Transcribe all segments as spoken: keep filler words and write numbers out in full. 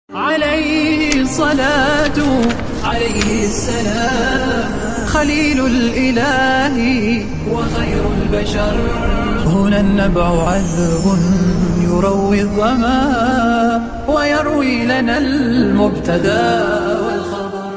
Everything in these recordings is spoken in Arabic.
عليه الصلاة عليه السلام خليل الإله وخير البشر. هنا النبع عذب يروي الظما ويروي لنا المبتدى والخبر.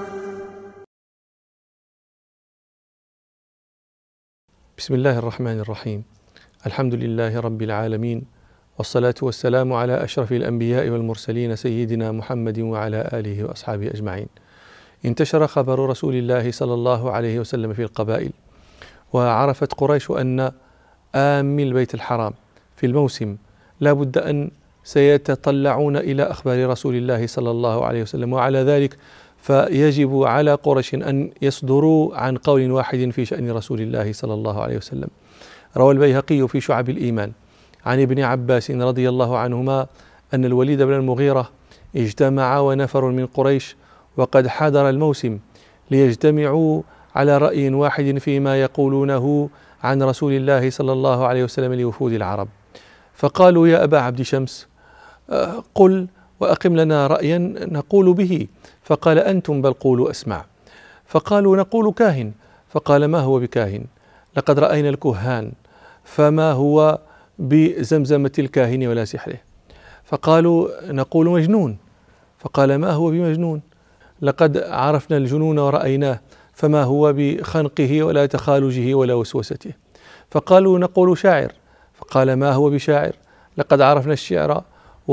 بسم الله الرحمن الرحيم. الحمد لله رب العالمين، والصلاة والسلام على أشرف الأنبياء والمرسلين سيدنا محمد وعلى آله وأصحابه أجمعين. انتشر خبر رسول الله صلى الله عليه وسلم في القبائل، وعرفت قريش أن آمي البيت الحرام في الموسم لا بد أن سيتطلعون إلى أخبار رسول الله صلى الله عليه وسلم، وعلى ذلك فيجب على قريش أن يصدروا عن قول واحد في شأن رسول الله صلى الله عليه وسلم. روى البيهقي في شعب الإيمان عن ابن عباس رضي الله عنهما أن الوليد بن المغيرة اجتمع ونفر من قريش وقد حضر الموسم ليجتمعوا على رأي واحد فيما يقولونه عن رسول الله صلى الله عليه وسلم لوفود العرب، فقالوا: يا أبا عبد شمس، قل وأقم لنا رأيا نقول به. فقال: أنتم بل قولوا أسمع. فقالوا: نقول كاهن. فقال: ما هو بكاهن؟ لقد رأينا الكهان، فما هو بزمزمة الكاهن ولا سحره. فقالوا: نقول مجنون. فقال: ما هو بمجنون؟ لقد عرفنا الجنون ورأيناه، فما هو بخنقه ولا تخالجه ولا وسوسته. فقالوا: نقول شاعر. فقال: ما هو بشاعر؟ لقد عرفنا الشعر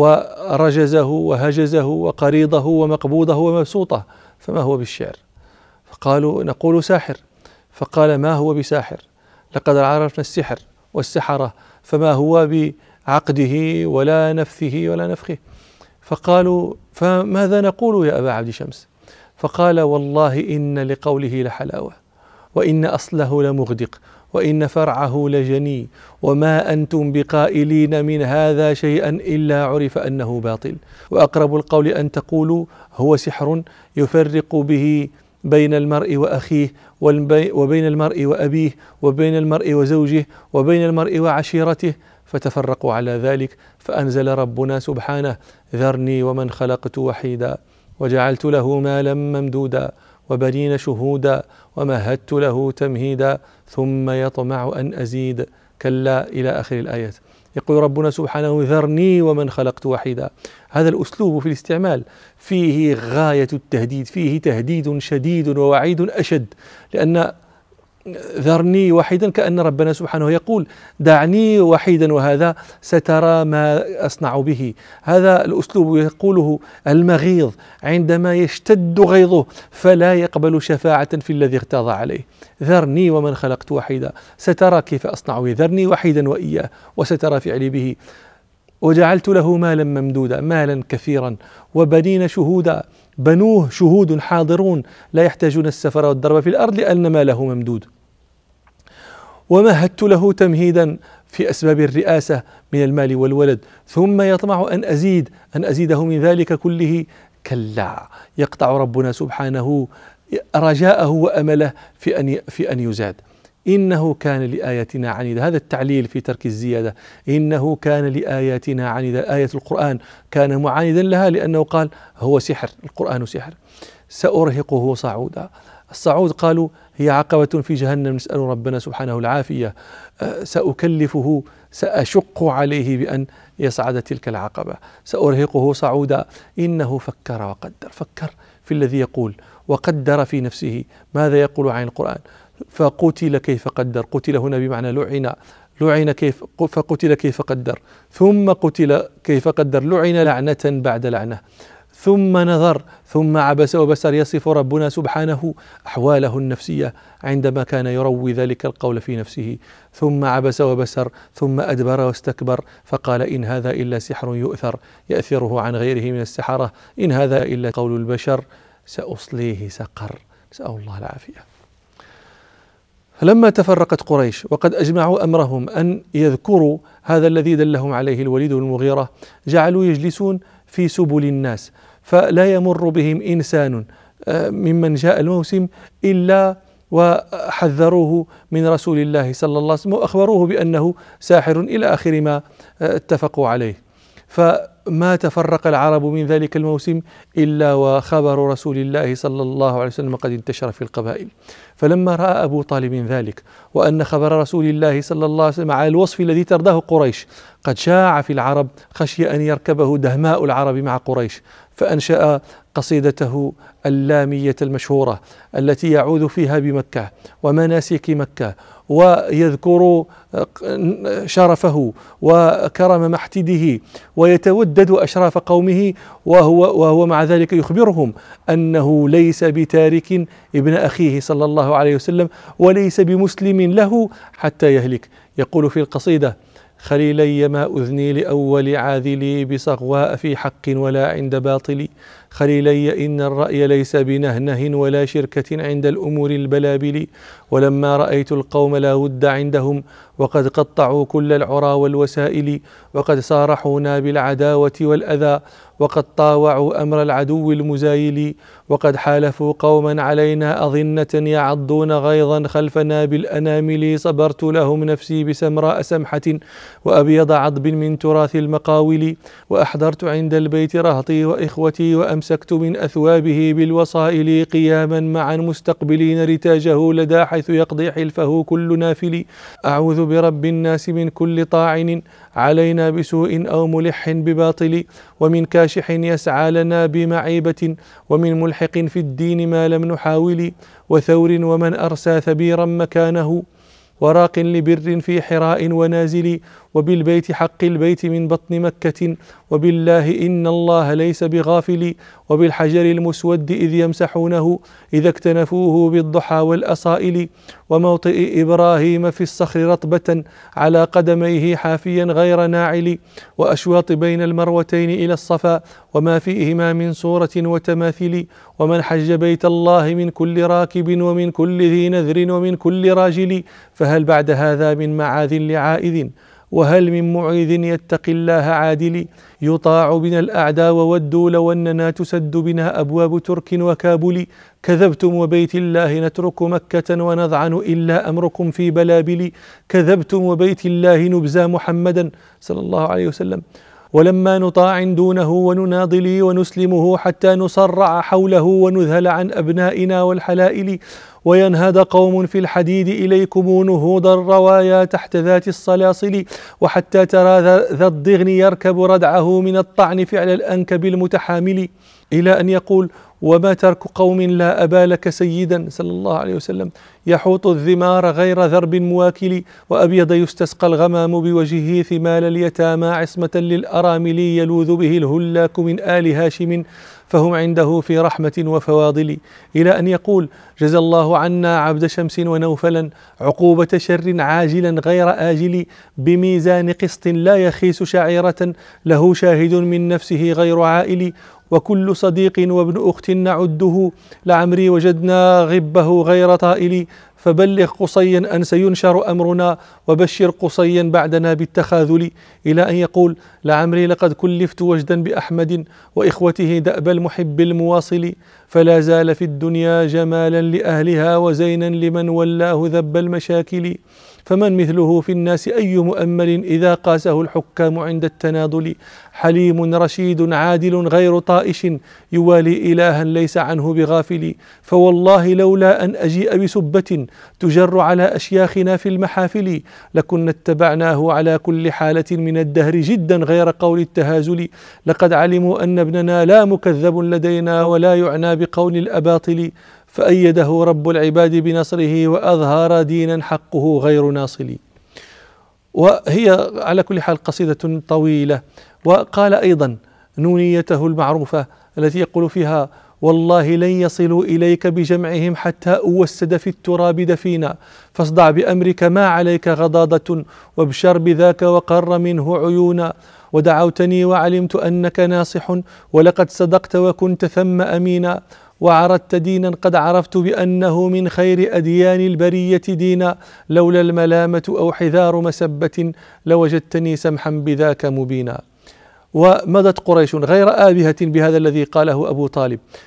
ورجزه وهجزه وقريضه ومقبوضه ومبسوطه، فما هو بالشعر؟ فقالوا: نقول ساحر. فقال: ما هو بساحر؟ لقد عرفنا السحر والسحرة، فما هو بعقده ولا نفثه ولا نفخه. فقالوا: فماذا نقول يا أبا عبد شمس؟ فقال: والله إن لقوله لحلاوة، وإن أصله لمغدق، وإن فرعه لجني، وما أنتم بقائلين من هذا شيئا إلا عرف أنه باطل، وأقرب القول أن تقولوا هو سحر يفرق به بين المرء وأخيه، وبين المرء وأبيه، وبين المرء وزوجه، وبين المرء وعشيرته، فتفرقوا على ذلك. فأنزل ربنا سبحانه: ذرني ومن خلقت وحيدا وجعلت له مالا ممدودا وبنين شهودا ومهدت له تمهيدا ثم يطمع أن أزيد كلا إلى آخر الآيات. يقول ربنا سبحانه: ذرني ومن خلقت وحيدا. هذا الأسلوب في الاستعمال فيه غاية التهديد، فيه تهديد شديد ووعيد أشد، لأن ذرني وحيدا كأن ربنا سبحانه يقول: دعني وحيدا وهذا سترى ما أصنع به. هذا الأسلوب يقوله المغيظ عندما يشتد غيظه فلا يقبل شفاعة في الذي اغتاظ عليه. ذرني ومن خلقت وحيدا، سترى كيف أصنع به، ذرني وحيدا وإياه، وسترى فعلي به. وجعلت له مالا ممدودا، مالا كثيرا، وبنين شهودا، بنوه شهود حاضرون لا يحتاجون السفر والضرب في الأرض لأن ماله ممدود. ومهدت له تمهيدا في أسباب الرئاسة من المال والولد، ثم يطمع أن أزيد أن أزيده من ذلك كله. كلا، يقطع ربنا سبحانه رجاءه وأمله في أن في أن يزاد. إنه كان لآياتنا عنيدا. هذا التعليل في ترك الزيادة. إنه كان لآياتنا عنيدا. آية القرآن كان معاندا لها لأنه قال: هو سحر، القرآن سحر. سأرهقه صعودا. الصعود قالوا هي عقبة في جهنم، نسأل ربنا سبحانه العافية. سأكلفه، سأشق عليه بأن يصعد تلك العقبة. سأرهقه صعودا. إنه فكر وقدر. فكر في الذي يقول، وقدر في نفسه ماذا يقول عن القرآن. فقتل كيف قدر. قتل هنا بمعنى لعن. لعن كيف، فقتل كيف قدر. ثم قتل كيف قدر، لعن لعنة بعد لعنة. ثم نظر، ثم عبس وبسر. يصف ربنا سبحانه أحواله النفسية عندما كان يروي ذلك القول في نفسه. ثم عبس وبسر، ثم أدبر واستكبر، فقال: إن هذا إلا سحر يؤثر يأثره عن غيره من السحرة، إن هذا إلا قول البشر، سأصليه سقر. نسأل الله العافية. فلما تفرقت قريش وقد أجمعوا أمرهم أن يذكروا هذا الذي دلهم عليه الوليد بن المغيرة، جعلوا يجلسون في سبل الناس، فلا يمر بهم إنسان ممن جاء الموسم إلا وحذروه من رسول الله صلى الله عليه وسلم وأخبروه بأنه ساحر إلى آخر ما اتفقوا عليه. وما تفرق العرب من ذلك الموسم إلا وخبر رسول الله صلى الله عليه وسلم قد انتشر في القبائل. فلما رأى أبو طالب ذلك وأن خبر رسول الله صلى الله عليه وسلم على الوصف الذي ترضاه قريش قد شاع في العرب، خشي أن يركبه دهماء العرب مع قريش، فأنشأ قصيدته اللامية المشهورة التي يعوذ فيها بمكة ومناسك مكة ويذكر شرفه وكرم محتده ويتودد أشراف قومه، وهو, وهو مع ذلك يخبرهم أنه ليس بتارك ابن أخيه صلى الله عليه وسلم وليس بمسلم له حتى يهلك. يقول في القصيدة: خليلي ما أذني لأول عاذلي بصغواء في حق ولا عند باطل، خليلي إن الرأي ليس بنهنه ولا شركة عند الأمور البلابل، ولما رأيت القوم لا ود عندهم وقد قطعوا كل العرى والوسائل، وقد صارحونا بالعداوة والأذى وقد طاوعوا أمر العدو المزايل، وقد حالفوا قوما علينا أظنة يعضون غيظا خلفنا بالأنامل، صبرت لهم نفسي بسمراء سمحة وأبيض عضب من تراث المقاول، وأحضرت عند البيت رهطي وإخوتي وأمسكت من أثوابه بالوصائل، قياما معا مستقبلين رتاجه لدى حيث يقضي حلفه كل نافل، أعوذ برب الناس من كل طاعن علينا بسوء أو ملح بباطل، ومن كاشح يسعى لنا بمعيبة، ومن ملحق في الدين ما لم نحاول، وثور ومن أرسى ثبيرا مكانه، وراق لبر في حراء ونازل، وبالبيت حق البيت من بطن مكة، وبالله إن الله ليس بغافل، وبالحجر المسود إذ يمسحونه إذا اكتنفوه بالضحى والأصائل، وموطئ إبراهيم في الصخر رطبة على قدميه حافيا غير ناعل، وأشواط بين المروتين إلى الصفا وما فيهما من صورة وتماثيل، ومن حج بيت الله من كل راكب ومن كل ذي نذر ومن كل راجل، فهل بعد هذا من معاذ لعائذ وهل من معيذ يتقي الله عادل، يطاع بنا الأعداء وودوا لو أننا تسد بنا أبواب ترك وكابل، كذبتم وبيت الله نترك مكة ونضعن إلا أمركم في بلابل، كذبتم وبيت الله نبزى محمدا صلى الله عليه وسلم، ولما نطاع دونه ونناضل ونسلمه حتى نصرع حوله ونذهل عن أبنائنا والحلائل، وينهد قوم في الحديد إليكم نهوض الروايا تحت ذات الصلاصل، وحتى ترى ذا الضغن يركب ردعه من الطعن فعل الأنكب المتحامل، إلى أن يقول: وما ترك قوم لا أبا لك سيدا صلى الله عليه وسلم، يحوط الذمار غير ذرب مواكل، وأبيض يستسقى الغمام بوجهه ثمال اليتامى عصمة للأرامل، يلوذ به الهلاك من آل هاشم فهم عنده في رحمة وفواضل، إلى أن يقول: جزى الله عنا عبد شمس ونوفلا عقوبة شر عاجلا غير آجل، بميزان قسط لا يخيس شعيرة له شاهد من نفسه غير عائل، وكل صديق وابن أخت نعده لعمري وجدنا غبه غير طائل، فبلغ قصيا أن سينشر أمرنا وبشر قصيا بعدنا بالتخاذل، إلى أن يقول: لعمري لقد كلفت وجدا بأحمد وإخوته دأب المحب المواصل، فلا زال في الدنيا جمالا لأهلها وزينا لمن ولاه ذب المشاكل، فمن مثله في الناس أي مؤمل إذا قاسه الحكام عند التناضل، حليم رشيد عادل غير طائش يوالي إلها ليس عنه بغافل، فوالله لولا أن أجيء بسبة تجر على أشياخنا في المحافل لكنا اتبعناه على كل حالة من الدهر جدا غير قول التهازل، لقد علموا أن ابننا لا مكذب لدينا ولا يعنى بقول الأباطل، فأيده رب العباد بنصره وأظهر دينا حقه غير ناصل. وهي على كل حال قصيدة طويلة. وقال أيضا نونيته المعروفة التي يقول فيها: والله لن يصلوا إليك بجمعهم حتى أوسد في التراب دفينا، فاصدع بأمرك ما عليك غضاضة وابشر بذاك وقر منه عيونا، ودعوتني وعلمت أنك ناصح ولقد صدقت وكنت ثم أمينا، وعرضت دينا قد عرفت بأنه من خير أديان البرية دينا، لولا الملامة أو حذار مسبة لوجدتني سمحا بذاك مبينا. ومضت قريش غير آبهة بهذا الذي قاله أبو طالب،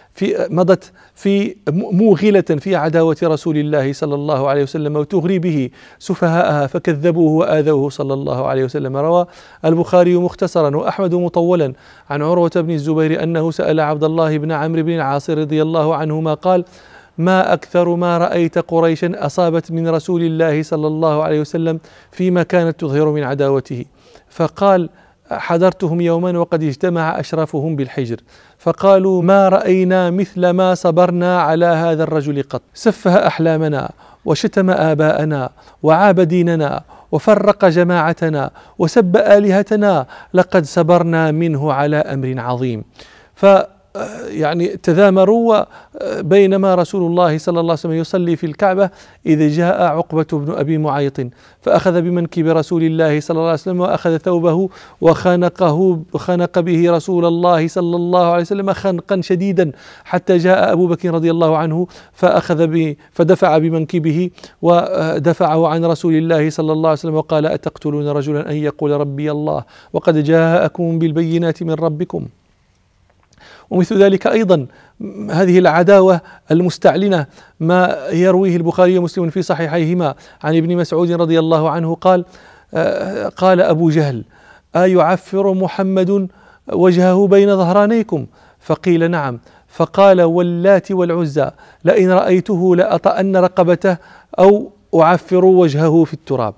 في مضت في موغلة في عداوة رسول الله صلى الله عليه وسلم وتغري به سفهاءها فكذبوه وآذوه صلى الله عليه وسلم. روى البخاري مختصرا وأحمد مطولا عن عروة بن الزبير أنه سأل عبد الله بن عمرو بن العاص رضي الله عنهما قال: ما أكثر ما رأيت قريشا أصابت من رسول الله صلى الله عليه وسلم فيما كانت تظهر من عداوته؟ فقال: حضرتهم يوما وقد اجتمع أشرافهم بالحجر فقالوا: ما رأينا مثل ما صبرنا على هذا الرجل قط، سفه أحلامنا وشتم آباءنا وعاب ديننا وفرق جماعتنا وسب آلهتنا، لقد صبرنا منه على أمر عظيم. ف يعني تذامروا. بينما رسول الله صلى الله عليه وسلم يصلي في الكعبة إذا جاء عقبة بن أبي معيط فأخذ بمنكب رسول الله صلى الله عليه وسلم وأخذ ثوبه وخنقه خنق به رسول الله صلى الله عليه وسلم خنقا شديدا حتى جاء أبو بكر رضي الله عنه فأخذ ب فدفع بمنكبه ودفعه عن رسول الله صلى الله عليه وسلم وقال: أتقتلون رجلا أن يقول ربي الله وقد جاءكم بالبينات من ربكم؟ ومثل ذلك أيضا هذه العداوة المستعلنة ما يرويه البخاري ومسلم في صحيحيهما عن ابن مسعود رضي الله عنه قال: قال أبو جهل: أيعفر محمد وجهه بين ظهرانيكم؟ فقيل: نعم. فقال: واللات والعزى لئن رأيته لأطأن رقبته أو أعفر وجهه في التراب.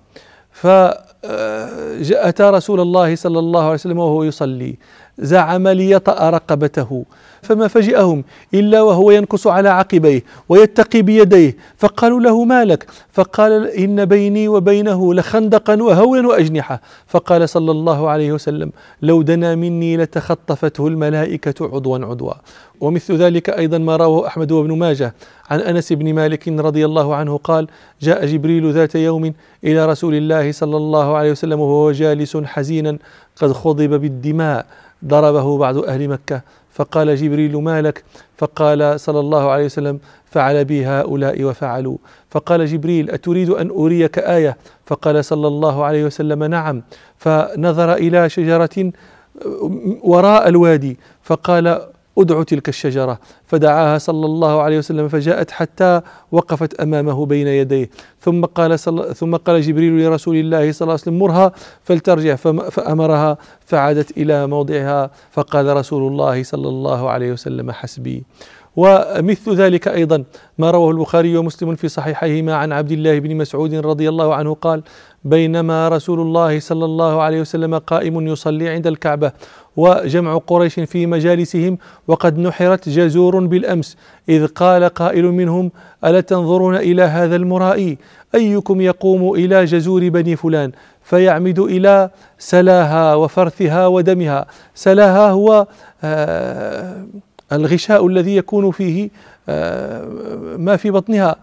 فأتى رسول الله صلى الله عليه وسلم وهو يصلي زعم ليطأ رقبته فما فجأهم إلا وهو ينكص على عقبيه ويتقي بيديه فقالوا له: ما لك؟ فقال: إن بيني وبينه لخندقا وهولا وأجنحة. فقال صلى الله عليه وسلم: لو دنا مني لتخطفته الملائكة عضوا عضوا. ومثل ذلك أيضا ما رواه أحمد وابن ماجه عن أنس بن مالك رضي الله عنه قال: جاء جبريل ذات يوم إلى رسول الله صلى الله عليه وسلم وهو جالس حزينا قد خضب بالدماء ضربه بعض أهل مكة. فقال جبريل: ما لك؟ فقال صلى الله عليه وسلم: فعل بي هؤلاء وفعلوا. فقال جبريل: أتريد أن أريك آية؟ فقال صلى الله عليه وسلم: نعم. فنظر إلى شجرة وراء الوادي فقال: أدعو تلك الشجرة. فدعاها صلى الله عليه وسلم فجاءت حتى وقفت أمامه بين يديه. ثم قال صل... ثم قال جبريل لرسول الله صلى الله عليه وسلم: مرها فلترجع. فأمرها فعادت إلى موضعها. فقال رسول الله صلى الله عليه وسلم: حسبي. ومثل ذلك أيضا ما رواه البخاري ومسلم في صحيحيهما عن عبد الله بن مسعود رضي الله عنه قال: بينما رسول الله صلى الله عليه وسلم قائم يصلي عند الكعبة وجمع قريش في مجالسهم وقد نحرت جزور بالأمس، إذ قال قائل منهم: ألا تنظرون إلى هذا المرائي؟ أيكم يقوم إلى جزور بني فلان فيعمد إلى سلاها وفرثها ودمها؟ سلاها هو آه الغشاء الذي يكون فيه آه ما في بطنها.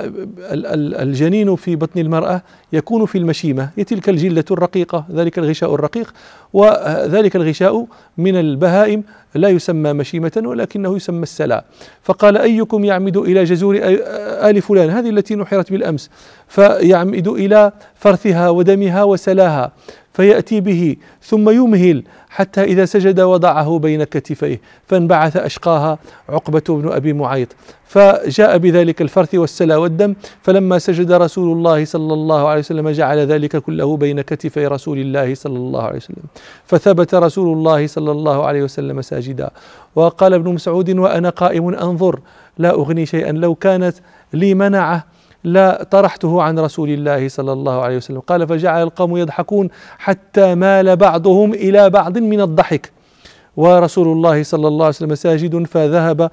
الجنين في بطن المرأة يكون في المشيمة، هي تلك الجلة الرقيقة، ذلك الغشاء الرقيق، وذلك الغشاء من البهائم لا يسمى مشيمة ولكنه يسمى السلا. فقال: أيكم يعمد إلى جزور آل فلان، هذه التي نحرت بالأمس، فيعمد إلى فرثها ودمها وسلاها فيأتي به ثم يمهل حتى إذا سجد وضعه بين كتفيه، فانبعث أشقاها عقبة بن أبي معيط فجاء بذلك الفرث والسلا والدم. فلما سجد رسول الله صلى الله عليه وسلم جعل ذلك كله بين كتفي رسول الله صلى الله عليه وسلم، فثبت رسول الله صلى الله عليه وسلم ساجدا. وقال ابن مسعود: وأنا قائم أنظر لا أغني شيئا، لو كانت لي منعه لا طرحته عن رسول الله صلى الله عليه وسلم. قال: فجعل القوم يضحكون حتى مال بعضهم إلى بعض من الضحك ورسول الله صلى الله عليه وسلم ساجد. فذهب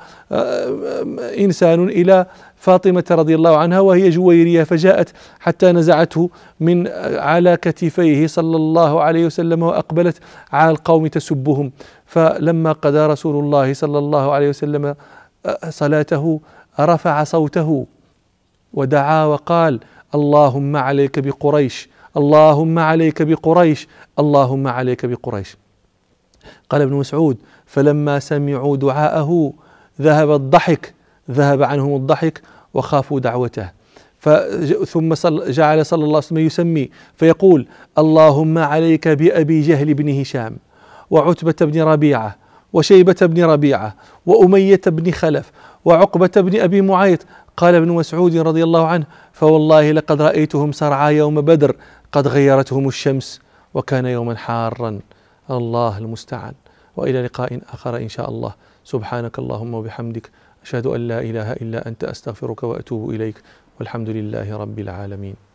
إنسان إلى فاطمة رضي الله عنها وهي جويرية فجاءت حتى نزعته من على كتفيه صلى الله عليه وسلم وأقبلت على القوم تسبهم. فلما قضى رسول الله صلى الله عليه وسلم صلاته رفع صوته ودعا وقال: اللهم عليك بقريش، اللهم عليك بقريش، اللهم عليك بقريش. قال ابن مسعود: فلما سمعوا دعاءه ذهب الضحك ذهب عنهم الضحك وخافوا دعوته. ثم جعل صلى الله عليه وسلم يسمي فيقول: اللهم عليك بأبي جهل بن هشام وعتبة بن ربيعة وشيبة بن ربيعة وأمية بن خلف وعقبة بن أبي معيط. قال ابن مسعود رضي الله عنه: فوالله لقد رأيتهم سرعى يوم بدر قد غيرتهم الشمس، وكان يوما حارا. الله المستعان. وإلى لقاء آخر إن شاء الله. سبحانك اللهم وبحمدك، أشهد أن لا إله إلا أنت، أستغفرك وأتوب إليك، والحمد لله رب العالمين.